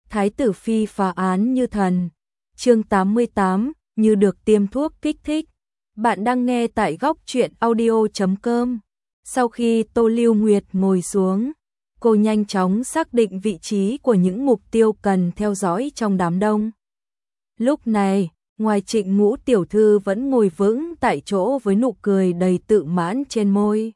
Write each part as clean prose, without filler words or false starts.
Thái tử phi phá án như thần. Chương 88, như được tiêm thuốc kích thích. Bạn đang nghe tại góc truyện audio.com. Sau khi Tô Lưu Nguyệt ngồi xuống, cô nhanh chóng xác định vị trí của những mục tiêu cần theo dõi trong đám đông. Lúc này, ngoài Trịnh Ngũ tiểu thư vẫn ngồi vững tại chỗ với nụ cười đầy tự mãn trên môi,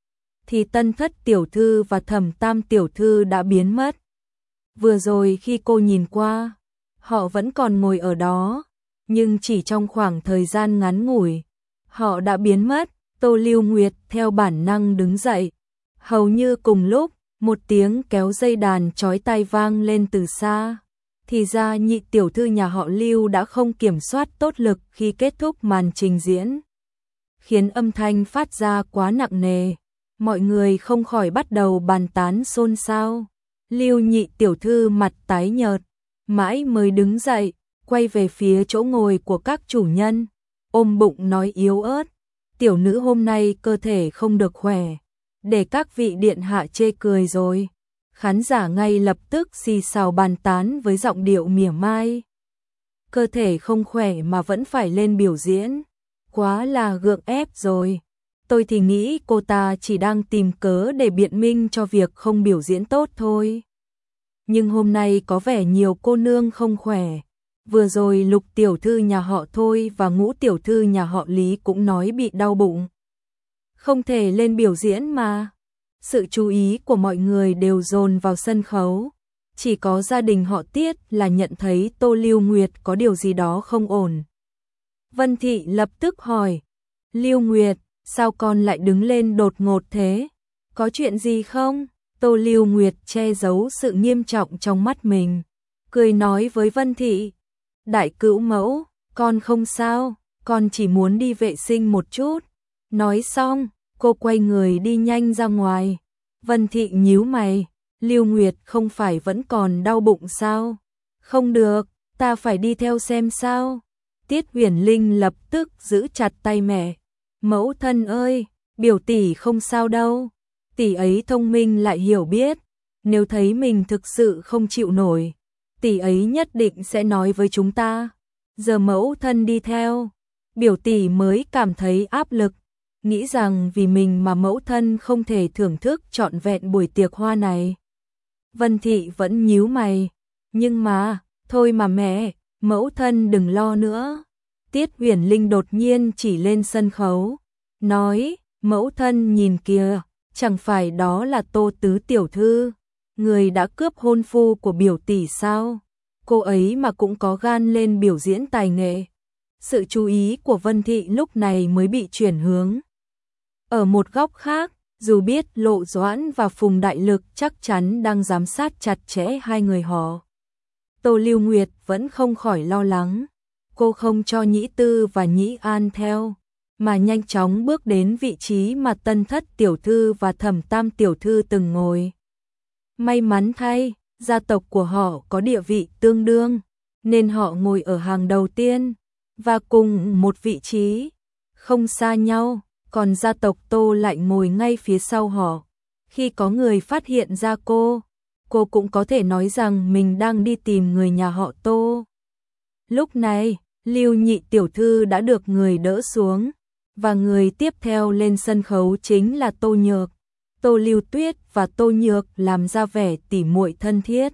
thì Tân Thất tiểu thư và Thẩm Tam tiểu thư đã biến mất. Vừa rồi khi cô nhìn qua, họ vẫn còn ngồi ở đó, nhưng chỉ trong khoảng thời gian ngắn ngủi, họ đã biến mất. Tô Lưu Nguyệt theo bản năng đứng dậy. Hầu như cùng lúc, một tiếng kéo dây đàn chói tai vang lên từ xa. Thì ra nhị tiểu thư nhà họ Lưu đã không kiểm soát tốt lực khi kết thúc màn trình diễn, khiến âm thanh phát ra quá nặng nề. Mọi người không khỏi bắt đầu bàn tán xôn xao. Lưu nhị tiểu thư mặt tái nhợt, mãi mới đứng dậy, quay về phía chỗ ngồi của các chủ nhân, ôm bụng nói yếu ớt: tiểu nữ hôm nay cơ thể không được khỏe, để các vị điện hạ chê cười rồi. Khán giả ngay lập tức xì xào bàn tán với giọng điệu mỉa mai. Cơ thể không khỏe mà vẫn phải lên biểu diễn, quá là gượng ép rồi. Tôi thì nghĩ cô ta chỉ đang tìm cớ để biện minh cho việc không biểu diễn tốt thôi. Nhưng hôm nay có vẻ nhiều cô nương không khỏe. Vừa rồi Lục tiểu thư nhà họ Thôi và Ngũ tiểu thư nhà họ Lý cũng nói bị đau bụng, không thể lên biểu diễn mà. Sự chú ý của mọi người đều dồn vào sân khấu. Chỉ có gia đình họ Tiết là nhận thấy Tô Lưu Nguyệt có điều gì đó không ổn. Vân Thị lập tức hỏi: Lưu Nguyệt, sao con lại đứng lên đột ngột thế? Có chuyện gì không? Tô Lưu Nguyệt che giấu sự nghiêm trọng trong mắt mình, cười nói với Vân Thị: đại cữu mẫu, con không sao, con chỉ muốn đi vệ sinh một chút. Nói xong, cô quay người đi nhanh ra ngoài. Vân Thị nhíu mày: Lưu Nguyệt không phải vẫn còn đau bụng sao? Không được, ta phải đi theo xem sao. Tiết Huyền Linh lập tức giữ chặt tay mẹ: mẫu thân ơi, biểu tỷ không sao đâu. Tỷ ấy thông minh lại hiểu biết, nếu thấy mình thực sự không chịu nổi, tỷ ấy nhất định sẽ nói với chúng ta. Giờ mẫu thân đi theo, biểu tỷ mới cảm thấy áp lực, nghĩ rằng vì mình mà mẫu thân không thể thưởng thức trọn vẹn buổi tiệc hoa này. Vân Thị vẫn nhíu mày: nhưng mà, thôi mà mẹ, mẫu thân đừng lo nữa. Tiết Huyền Linh đột nhiên chỉ lên sân khấu, nói: mẫu thân nhìn kìa, chẳng phải đó là Tô tứ tiểu thư, người đã cướp hôn phu của biểu tỷ sao? Cô ấy mà cũng có gan lên biểu diễn tài nghệ. Sự chú ý của Vân Thị lúc này mới bị chuyển hướng. Ở một góc khác, dù biết Lộ Doãn và Phùng Đại Lực chắc chắn đang giám sát chặt chẽ hai người họ, Tô Lưu Nguyệt vẫn không khỏi lo lắng. Cô không cho Nhĩ Tư và Nhĩ An theo, mà nhanh chóng bước đến vị trí mà Tân Thất tiểu thư và Thẩm Tam tiểu thư từng ngồi. May mắn thay, gia tộc của họ có địa vị tương đương, nên họ ngồi ở hàng đầu tiên và cùng một vị trí, không xa nhau. Còn gia tộc Tô lại ngồi ngay phía sau họ. Khi có người phát hiện ra cô cũng có thể nói rằng mình đang đi tìm người nhà họ Tô. Lúc này, Lưu nhị tiểu thư đã được người đỡ xuống, và người tiếp theo lên sân khấu chính là Tô Nhược. Tô Lưu Tuyết và Tô Nhược làm ra vẻ tỉ muội thân thiết.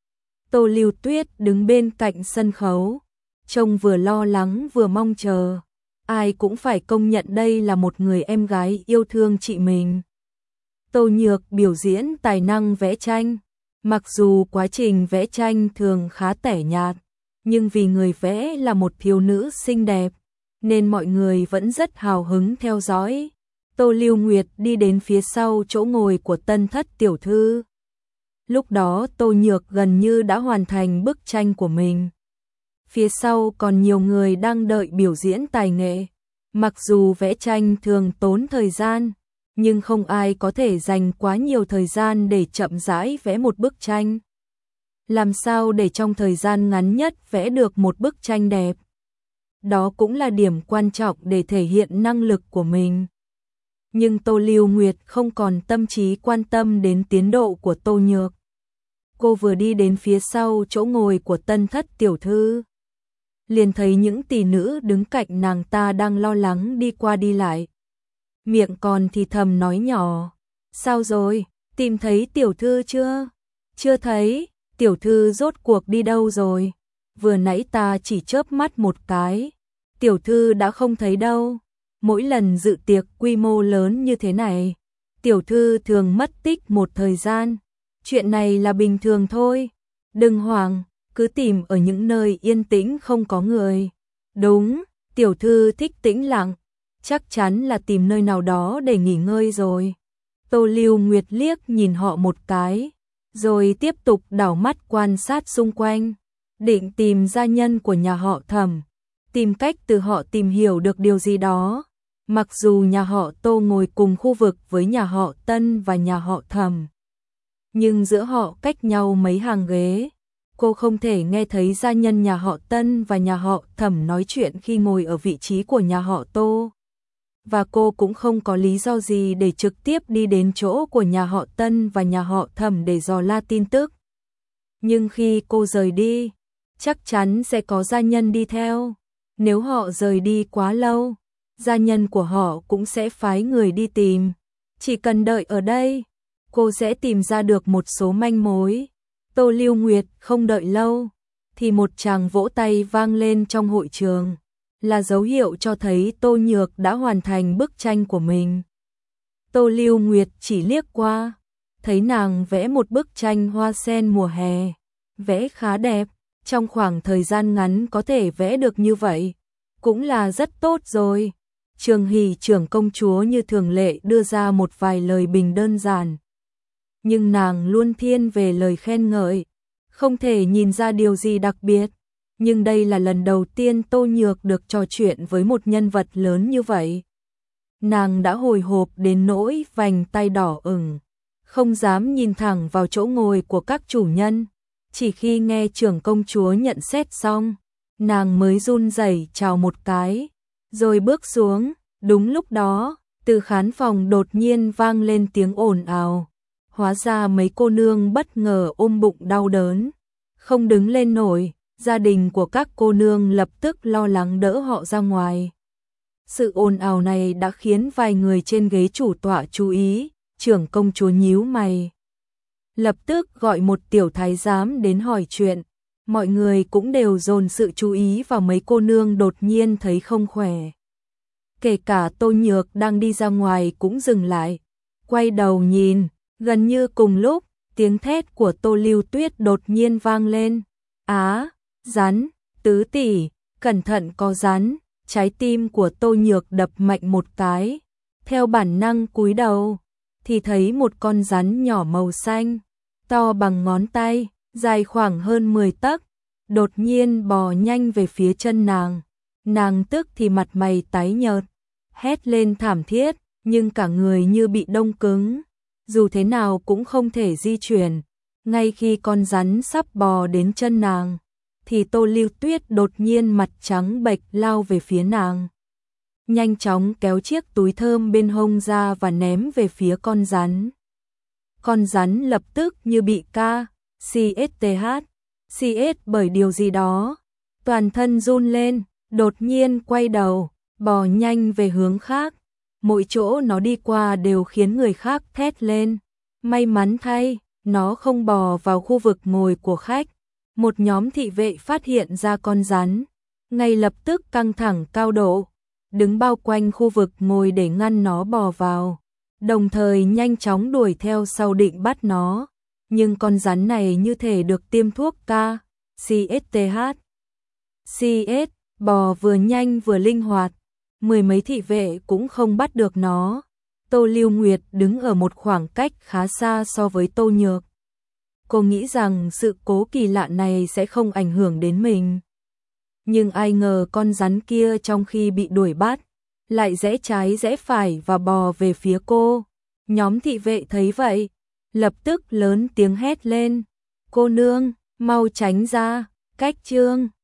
Tô Lưu Tuyết đứng bên cạnh sân khấu, trông vừa lo lắng vừa mong chờ. Ai cũng phải công nhận đây là một người em gái yêu thương chị mình. Tô Nhược biểu diễn tài năng vẽ tranh. Mặc dù quá trình vẽ tranh thường khá tẻ nhạt, nhưng vì người vẽ là một thiếu nữ xinh đẹp, nên mọi người vẫn rất hào hứng theo dõi. Tô Lưu Nguyệt đi đến phía sau chỗ ngồi của Tân Thất tiểu thư. Lúc đó Tô Nhược gần như đã hoàn thành bức tranh của mình. Phía sau còn nhiều người đang đợi biểu diễn tài nghệ. Mặc dù vẽ tranh thường tốn thời gian, nhưng không ai có thể dành quá nhiều thời gian để chậm rãi vẽ một bức tranh. Làm sao để trong thời gian ngắn nhất vẽ được một bức tranh đẹp? Đó cũng là điểm quan trọng để thể hiện năng lực của mình. Nhưng Tô Lưu Nguyệt không còn tâm trí quan tâm đến tiến độ của Tô Nhược. Cô vừa đi đến phía sau chỗ ngồi của Tân Thất tiểu thư, liền thấy những tỷ nữ đứng cạnh nàng ta đang lo lắng đi qua đi lại. Miệng còn thì thầm nói nhỏ, sao rồi, tìm thấy tiểu thư chưa? Chưa thấy, tiểu thư rốt cuộc đi đâu rồi? Vừa nãy ta chỉ chớp mắt một cái, tiểu thư đã không thấy đâu. Mỗi lần dự tiệc quy mô lớn như thế này, tiểu thư thường mất tích một thời gian. Chuyện này là bình thường thôi. Đừng hoảng, cứ tìm ở những nơi yên tĩnh không có người. Đúng, tiểu thư thích tĩnh lặng, chắc chắn là tìm nơi nào đó để nghỉ ngơi rồi. Tô Lưu Nguyệt liếc nhìn họ một cái, rồi tiếp tục đảo mắt quan sát xung quanh, định tìm gia nhân của nhà họ Thẩm, tìm cách từ họ tìm hiểu được điều gì đó. Mặc dù nhà họ Tô ngồi cùng khu vực với nhà họ Tân và nhà họ Thẩm, nhưng giữa họ cách nhau mấy hàng ghế, cô không thể nghe thấy gia nhân nhà họ Tân và nhà họ Thẩm nói chuyện khi ngồi ở vị trí của nhà họ Tô. Và cô cũng không có lý do gì để trực tiếp đi đến chỗ của nhà họ Tân và nhà họ Thẩm để dò la tin tức. Nhưng khi cô rời đi, chắc chắn sẽ có gia nhân đi theo. Nếu họ rời đi quá lâu, gia nhân của họ cũng sẽ phái người đi tìm. Chỉ cần đợi ở đây, cô sẽ tìm ra được một số manh mối. Tô Lưu Nguyệt không đợi lâu, thì một tràng vỗ tay vang lên trong hội trường, là dấu hiệu cho thấy Tô Nhược đã hoàn thành bức tranh của mình. Tô Lưu Nguyệt chỉ liếc qua, thấy nàng vẽ một bức tranh hoa sen mùa hè, vẽ khá đẹp, trong khoảng thời gian ngắn có thể vẽ được như vậy, cũng là rất tốt rồi. Trường Hỷ trưởng công chúa như thường lệ đưa ra một vài lời bình đơn giản, nhưng nàng luôn thiên về lời khen ngợi, không thể nhìn ra điều gì đặc biệt. Nhưng đây là lần đầu tiên Tô Nhược được trò chuyện với một nhân vật lớn như vậy. Nàng đã hồi hộp đến nỗi vành tay đỏ ửng, không dám nhìn thẳng vào chỗ ngồi của các chủ nhân. Chỉ khi nghe trưởng công chúa nhận xét xong, nàng mới run rẩy chào một cái, rồi bước xuống. Đúng lúc đó, từ khán phòng đột nhiên vang lên tiếng ồn ào. Hóa ra mấy cô nương bất ngờ ôm bụng đau đớn, không đứng lên nổi. Gia đình của các cô nương lập tức lo lắng đỡ họ ra ngoài. Sự ồn ào này đã khiến vài người trên ghế chủ tọa chú ý. Trưởng công chúa nhíu mày, lập tức gọi một tiểu thái giám đến hỏi chuyện. Mọi người cũng đều dồn sự chú ý vào mấy cô nương đột nhiên thấy không khỏe. Kể cả Tô Nhược đang đi ra ngoài cũng dừng lại, quay đầu nhìn. Gần như cùng lúc, tiếng thét của Tô Lưu Tuyết đột nhiên vang lên. Á, rắn, tứ tỷ, cẩn thận có rắn. Trái tim của Tô Nhược đập mạnh một cái, theo bản năng cúi đầu, thì thấy một con rắn nhỏ màu xanh, to bằng ngón tay, dài khoảng hơn 10 tấc, đột nhiên bò nhanh về phía chân nàng. Nàng tức thì mặt mày tái nhợt, hét lên thảm thiết, nhưng cả người như bị đông cứng, dù thế nào cũng không thể di chuyển. Ngay khi con rắn sắp bò đến chân nàng, thì Tô Lưu Tuyết đột nhiên mặt trắng bệch lao về phía nàng. Nhanh chóng kéo chiếc túi thơm bên hông ra và ném về phía con rắn. Con rắn lập tức như bị CST bởi điều gì đó, toàn thân run lên, đột nhiên quay đầu, bò nhanh về hướng khác. Mỗi chỗ nó đi qua đều khiến người khác thét lên. May mắn thay, nó không bò vào khu vực ngồi của khách. Một nhóm thị vệ phát hiện ra con rắn, ngay lập tức căng thẳng cao độ, đứng bao quanh khu vực ngồi để ngăn nó bò vào, đồng thời nhanh chóng đuổi theo sau định bắt nó. Nhưng con rắn này như thể được tiêm thuốc CS, bò vừa nhanh vừa linh hoạt, mười mấy thị vệ cũng không bắt được nó. Tô Lưu Nguyệt đứng ở một khoảng cách khá xa so với Tô Nhược. Cô nghĩ rằng sự cố kỳ lạ này sẽ không ảnh hưởng đến mình. Nhưng ai ngờ con rắn kia trong khi bị đuổi bắt, lại rẽ trái rẽ phải và bò về phía cô. Nhóm thị vệ thấy vậy, lập tức lớn tiếng hét lên. Cô nương, mau tránh ra, cách trương.